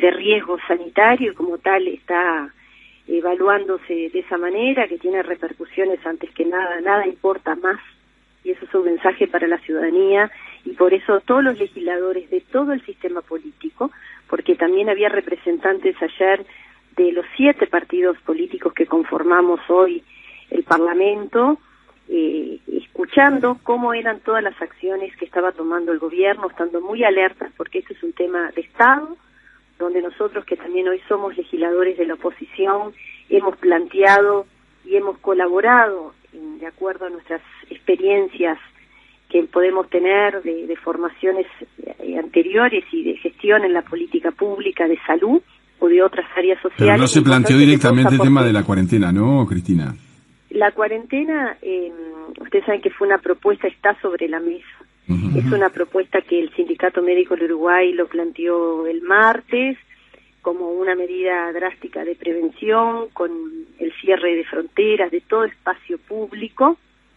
de riesgo sanitario, y como tal está evaluándose de esa manera, que tiene repercusiones antes que nada importa más, y eso es un mensaje para la ciudadanía, y por eso todos los legisladores de todo el sistema político, porque también había representantes ayer de los 7 partidos políticos que conformamos hoy el Parlamento, escuchando cómo eran todas las acciones que estaba tomando el gobierno, estando muy alertas, porque esto es un tema de Estado, donde nosotros, que también hoy somos legisladores de la oposición, hemos planteado y hemos colaborado de acuerdo a nuestras experiencias que podemos tener de formaciones anteriores y de gestión en la política pública de salud o de otras áreas sociales. Pero no se planteó directamente el tema de la cuarentena, ¿no, Cristina? La cuarentena, ustedes saben que fue una propuesta, está sobre la mesa. Uh-huh. Es una propuesta que el Sindicato Médico del Uruguay lo planteó el martes como una medida drástica de prevención, con el cierre de fronteras, de todo espacio público.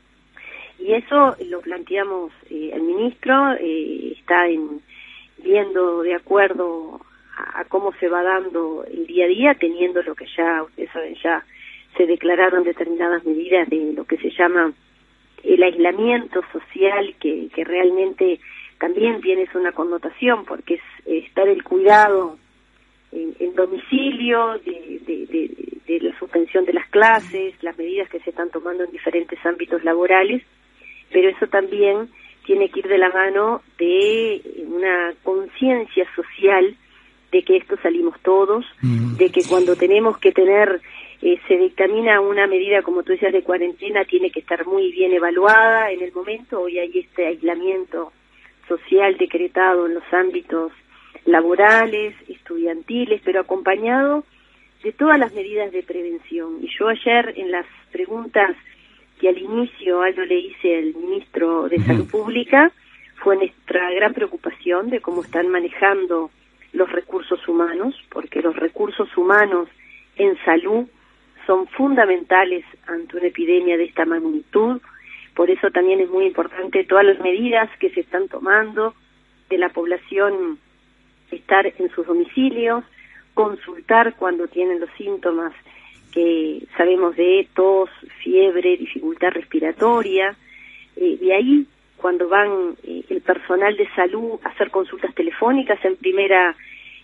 Y eso lo planteamos al ministro, está viendo de acuerdo a cómo se va dando el día a día, teniendo lo que ya, ustedes saben, ya se declararon determinadas medidas de lo que se llama el aislamiento social, que realmente también tiene una connotación, porque es estar el cuidado en domicilio, de la suspensión de las clases, las medidas que se están tomando en diferentes ámbitos laborales, pero eso también tiene que ir de la mano de una conciencia social de que esto salimos todos, de que cuando tenemos que tener, se dictamina una medida, como tú decías, de cuarentena, tiene que estar muy bien evaluada en el momento. Hoy hay este aislamiento social decretado en los ámbitos laborales, estudiantiles, pero acompañado de todas las medidas de prevención. Y yo ayer, en las preguntas que al inicio algo le hice al ministro de Salud Pública, fue nuestra gran preocupación de cómo están manejando los recursos humanos, porque los recursos humanos en salud son fundamentales ante una epidemia de esta magnitud. Por eso también es muy importante todas las medidas que se están tomando de la población, estar en sus domicilios, consultar cuando tienen los síntomas que sabemos de tos, fiebre, dificultad respiratoria. De ahí, cuando van el personal de salud a hacer consultas telefónicas en primera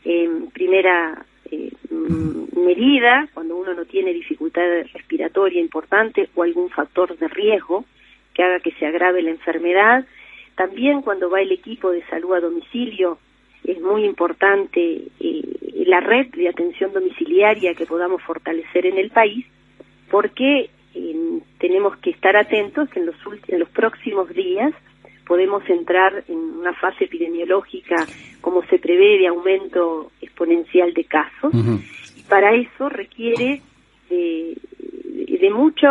medida, cuando uno no tiene dificultad respiratoria importante o algún factor de riesgo que haga que se agrave la enfermedad. También cuando va el equipo de salud a domicilio, es muy importante la red de atención domiciliaria que podamos fortalecer en el país, porque tenemos que estar atentos que en los próximos días podemos entrar en una fase epidemiológica, como se prevé, de aumento exponencial de casos. Y para eso requiere de mucho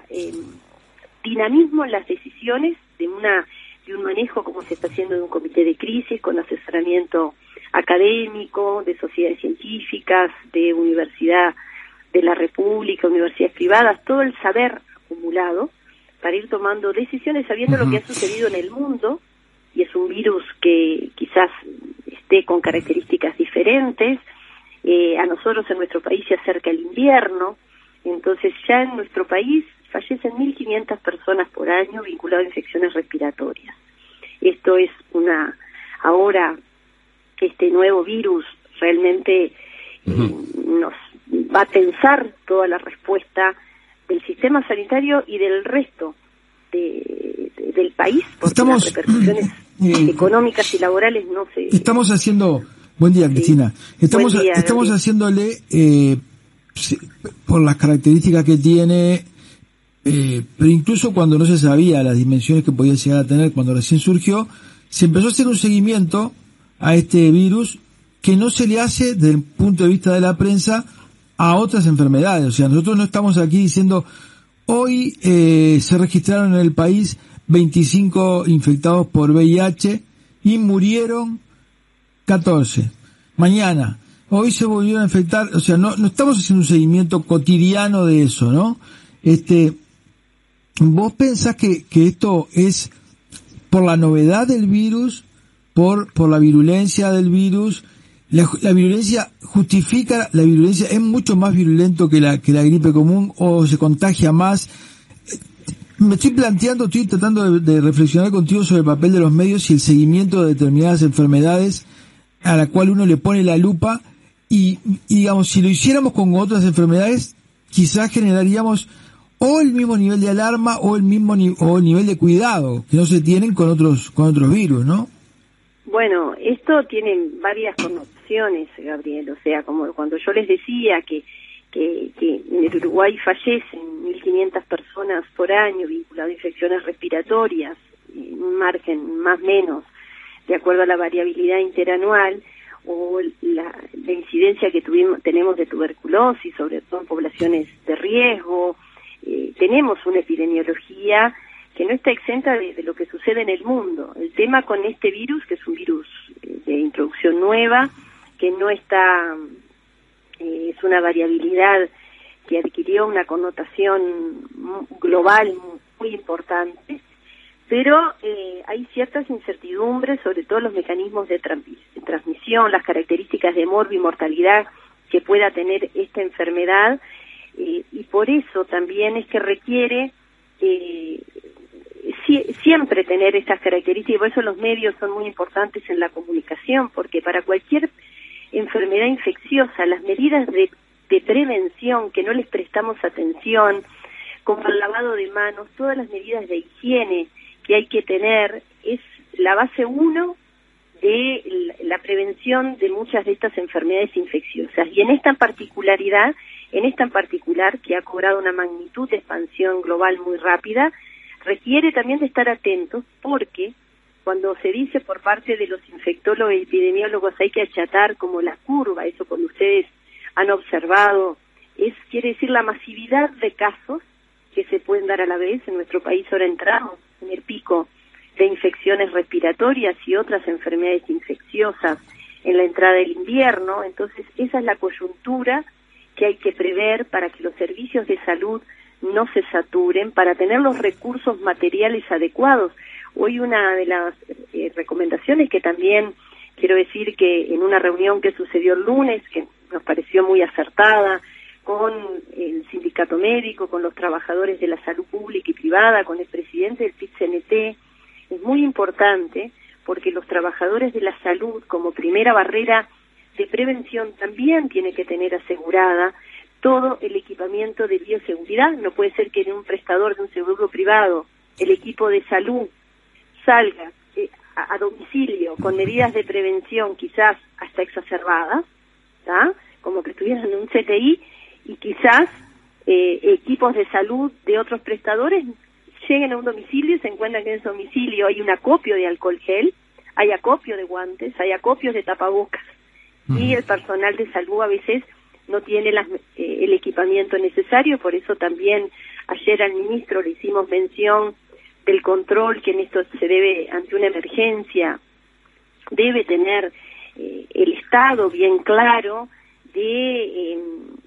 dinamismo en las decisiones, de un manejo como se está haciendo de un comité de crisis, con asesoramiento académico, de sociedades científicas, de Universidad de la República, universidades privadas, todo el saber acumulado para ir tomando decisiones sabiendo lo que ha sucedido en el mundo, y es un virus que quizás esté con características diferentes. A nosotros en nuestro país se acerca el invierno, entonces ya en nuestro país fallecen 1.500 personas por año vinculadas a infecciones respiratorias. Esto es ahora este nuevo virus realmente nos va a tensar toda la respuesta del sistema sanitario y del resto del país, porque las repercusiones económicas y laborales no se... Estamos haciendo... Buen día, Cristina. Estamos haciéndole, por las características que tiene, pero incluso cuando no se sabía las dimensiones que podía llegar a tener cuando recién surgió, se empezó a hacer un seguimiento a este virus que no se le hace desde el punto de vista de la prensa a otras enfermedades. O sea, nosotros no estamos aquí diciendo hoy se registraron en el país 25 infectados por VIH y murieron 14. Mañana, hoy se volvieron a infectar. O sea, no estamos haciendo un seguimiento cotidiano de eso, ¿no? ¿Vos pensás que esto es por la novedad del virus, por la virulencia del virus, la virulencia justifica, la virulencia es mucho más virulento que la gripe común o se contagia más. Me estoy tratando de reflexionar contigo sobre el papel de los medios y el seguimiento de determinadas enfermedades a la cual uno le pone la lupa y digamos, si lo hiciéramos con otras enfermedades, quizás generaríamos o el mismo nivel de alarma o el nivel de cuidado que no se tienen con otros virus, ¿no? Bueno, esto tiene varias connotaciones, Gabriel. O sea, como cuando yo les decía que en el Uruguay fallecen 1.500 personas por año vinculadas a infecciones respiratorias, en un margen más o menos, de acuerdo a la variabilidad interanual, o la incidencia que tenemos de tuberculosis, sobre todo en poblaciones de riesgo. Tenemos una epidemiología que no está exenta de lo que sucede en el mundo. El tema con este virus, que es un virus de introducción nueva, que no está, es una variabilidad que adquirió una connotación global muy importante, pero hay ciertas incertidumbres, sobre todo los mecanismos de transmisión, las características de morbi-mortalidad que pueda tener esta enfermedad, y por eso también es que requiere siempre tener estas características, y por eso los medios son muy importantes en la comunicación, porque para cualquier enfermedad infecciosa, las medidas de prevención que no les prestamos atención, como el lavado de manos, todas las medidas de higiene que hay que tener, es la base 1 de la prevención de muchas de estas enfermedades infecciosas. Y en esta particular, que ha cobrado una magnitud de expansión global muy rápida, requiere también de estar atentos, porque cuando se dice por parte de los infectólogos y epidemiólogos hay que achatar como la curva, eso cuando ustedes han observado, quiere decir la masividad de casos que se pueden dar a la vez. En nuestro país ahora entramos en el pico de infecciones respiratorias y otras enfermedades infecciosas en la entrada del invierno. Entonces esa es la coyuntura que hay que prever para que los servicios de salud no se saturen, para tener los recursos materiales adecuados. Hoy una de las recomendaciones que también quiero decir que en una reunión que sucedió el lunes, que nos pareció muy acertada, con el sindicato médico, con los trabajadores de la salud pública y privada, con el presidente del PIT-CNT, es muy importante porque los trabajadores de la salud, como primera barrera de prevención, también tiene que tener asegurada todo el equipamiento de bioseguridad. No puede ser que en un prestador de un seguro privado el equipo de salud salga a domicilio con medidas de prevención quizás hasta exacerbadas, ¿tá? Como que estuvieran en un CTI, y quizás equipos de salud de otros prestadores lleguen a un domicilio y se encuentran que en ese domicilio hay un acopio de alcohol gel, hay acopio de guantes, hay acopios de tapabocas, y el personal de salud a veces no tiene el equipamiento necesario. Por eso también ayer al ministro le hicimos mención del control que en esto se debe, ante una emergencia, debe tener el Estado bien claro de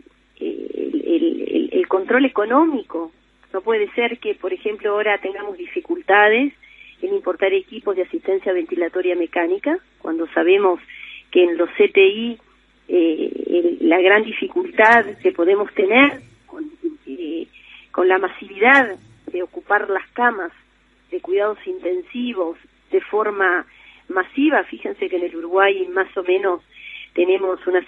el control económico. No puede ser que, por ejemplo, ahora tengamos dificultades en importar equipos de asistencia ventilatoria mecánica, cuando sabemos que en los CTI la gran dificultad que podemos tener con la masividad de ocupar las camas de cuidados intensivos de forma masiva. Fíjense que en el Uruguay más o menos tenemos unas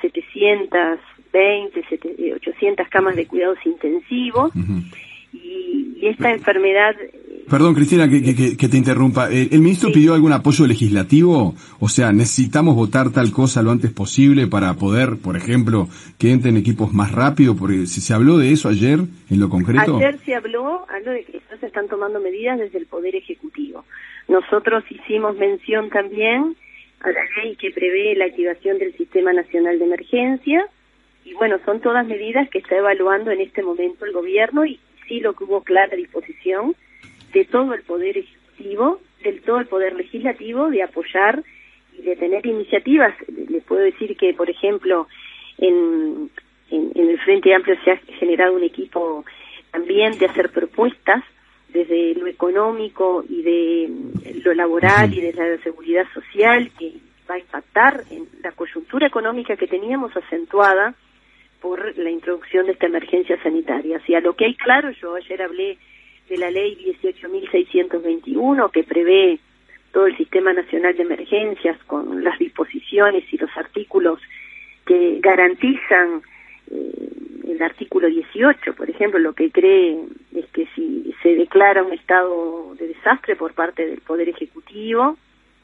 720, 800 camas de cuidados intensivos, y esta enfermedad... Perdón, Cristina, que te interrumpa. ¿El ministro pidió algún apoyo legislativo? O sea, ¿necesitamos votar tal cosa lo antes posible para poder, por ejemplo, que entren equipos más rápido? Porque si se habló de eso ayer, en lo concreto. Ayer se habló de que se están tomando medidas desde el Poder Ejecutivo. Nosotros hicimos mención también a la ley que prevé la activación del Sistema Nacional de Emergencia, y bueno, son todas medidas que está evaluando en este momento el gobierno, y sí lo que hubo clara disposición de todo el Poder Ejecutivo, del todo el Poder Legislativo, de apoyar y de tener iniciativas. Les puedo decir que, por ejemplo, en el Frente Amplio se ha generado un equipo también de hacer propuestas desde lo económico y de lo laboral y de la seguridad social, que va a impactar en la coyuntura económica que teníamos acentuada por la introducción de esta emergencia sanitaria. O sea, lo que hay claro, yo ayer hablé de la ley 18.621 que prevé todo el Sistema Nacional de Emergencias con las disposiciones y los artículos que garantizan el artículo 18, por ejemplo, lo que cree es que si se declara un estado de desastre por parte del Poder Ejecutivo,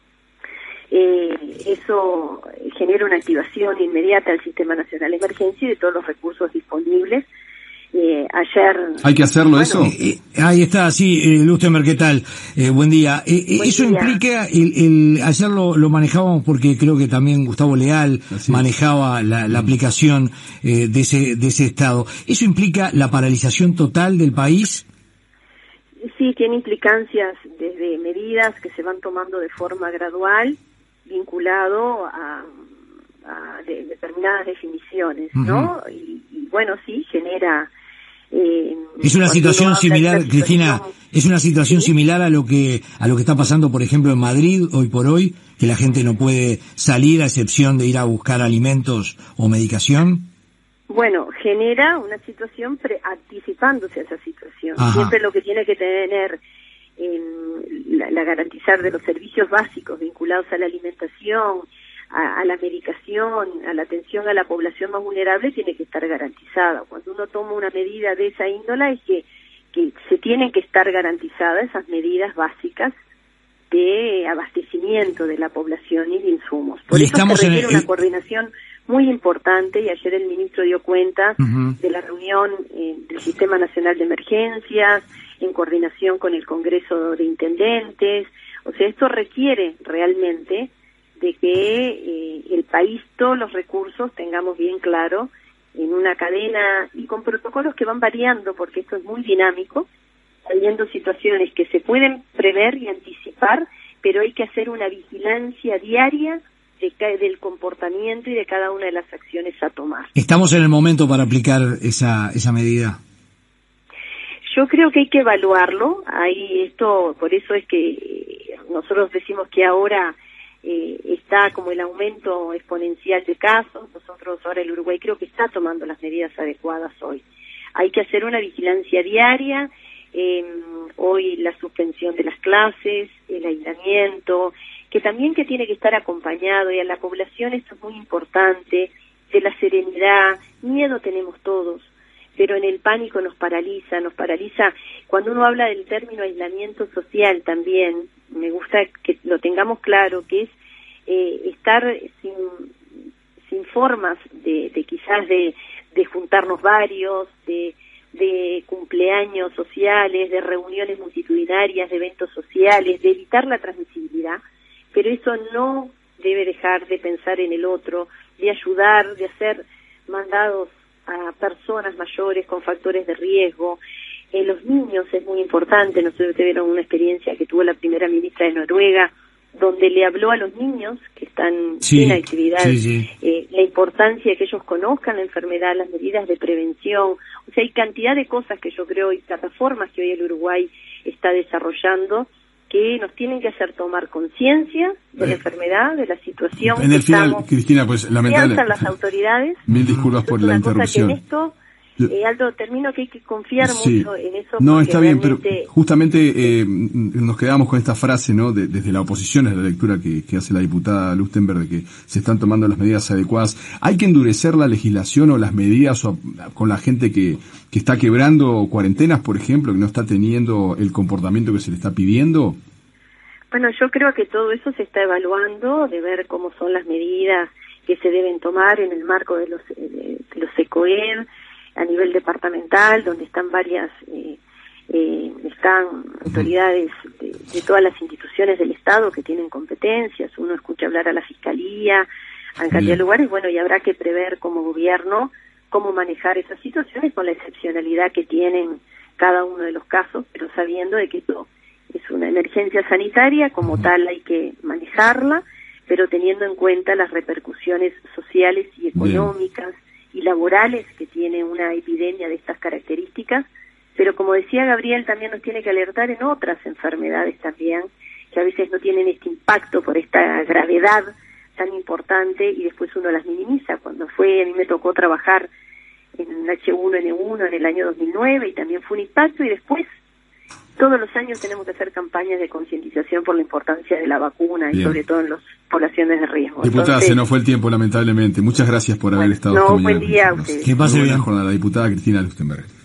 eso genera una activación inmediata del Sistema Nacional de Emergencia y de todos los recursos disponibles. Ayer... ¿Hay que hacerlo eso? Ahí está, sí, Lustenberg, ¿qué tal? Buen día. Eso día. Implica, ayer lo manejábamos porque creo que también Gustavo Leal manejaba la aplicación de ese estado. ¿Eso implica la paralización total del país? Sí, tiene implicancias desde medidas que se van tomando de forma gradual, vinculado a determinadas definiciones, ¿no? Y bueno, sí, genera... es una situación similar, Cristina, es una situación similar a lo que está pasando, por ejemplo, en Madrid hoy por hoy, que la gente no puede salir a excepción de ir a buscar alimentos o medicación. Bueno, genera una situación anticipándose a esa situación. Ajá. Siempre lo que tiene que tener la garantizar de los servicios básicos vinculados a la alimentación, a la medicación, a la atención a la población más vulnerable, tiene que estar garantizada. Cuando uno toma una medida de esa índole es que se tienen que estar garantizadas esas medidas básicas de abastecimiento de la población y de insumos. Por eso se requiere una coordinación muy importante, y ayer el ministro dio cuenta de la reunión del Sistema Nacional de Emergencias, en coordinación con el Congreso de Intendentes. O sea, esto requiere realmente de que el país, todos los recursos, tengamos bien claro, en una cadena y con protocolos que van variando, porque esto es muy dinámico, habiendo situaciones que se pueden prever y anticipar, pero hay que hacer una vigilancia diaria del comportamiento y de cada una de las acciones a tomar. ¿Estamos en el momento para aplicar esa medida? Yo creo que hay que evaluarlo. Por eso es que nosotros decimos que ahora está como el aumento exponencial de casos. Nosotros ahora el Uruguay creo que está tomando las medidas adecuadas hoy. Hay que hacer una vigilancia diaria. Hoy la suspensión de las clases, el aislamiento, que también que tiene que estar acompañado, y a la población esto es muy importante, de la serenidad. Miedo tenemos todos, pero en el pánico nos paraliza. Cuando uno habla del término aislamiento social también, me gusta que lo tengamos claro, que es estar sin formas de quizás de juntarnos varios, de cumpleaños sociales, de reuniones multitudinarias, de eventos sociales, de evitar la transmisibilidad, pero eso no debe dejar de pensar en el otro, de ayudar, de hacer mandados a personas mayores con factores de riesgo. Los niños es muy importante. Nosotros tuvieron una experiencia que tuvo la primera ministra de Noruega, donde le habló a los niños que están sin actividad, la importancia de que ellos conozcan la enfermedad, las medidas de prevención. O sea, hay cantidad de cosas que yo creo, y plataformas que hoy el Uruguay está desarrollando, que nos tienen que hacer tomar conciencia de la enfermedad, de la situación. En el final, Cristina, pues lamentablemente las autoridades. Mil disculpas por la interrupción. En esto, Aldo, termino que hay que confiar mucho en eso. No, está bien, pero justamente nos quedamos con esta frase, ¿no? Desde la oposición, es la lectura que hace la diputada Lustenberg, de que se están tomando las medidas adecuadas. ¿Hay que endurecer la legislación o las medidas con la gente que está quebrando cuarentenas, por ejemplo, que no está teniendo el comportamiento que se le está pidiendo? Bueno, yo creo que todo eso se está evaluando, de ver cómo son las medidas que se deben tomar en el marco de los ECOED, a nivel departamental, donde están están autoridades de todas las instituciones del Estado que tienen competencias. Uno escucha hablar a la Fiscalía, a cantidad de lugares, bueno, y habrá que prever como gobierno cómo manejar esas situaciones con la excepcionalidad que tienen cada uno de los casos, pero sabiendo de que esto es una emergencia sanitaria, como tal hay que manejarla, pero teniendo en cuenta las repercusiones sociales y económicas y laborales que tiene una epidemia de estas características. Pero como decía Gabriel, también nos tiene que alertar en otras enfermedades también, que a veces no tienen este impacto por esta gravedad tan importante y después uno las minimiza. Cuando a mí me tocó trabajar en H1N1 en el año 2009 y también fue un impacto, y después todos los años tenemos que hacer campañas de concientización por la importancia de la vacuna. Bien. Y sobre todo en las poblaciones de riesgo. Diputada, entonces, se nos fue el tiempo lamentablemente. Muchas gracias por haber estado esta mañana. Buen día a ustedes. Que pase bien. Jornada, la diputada Cristina Lustenberg.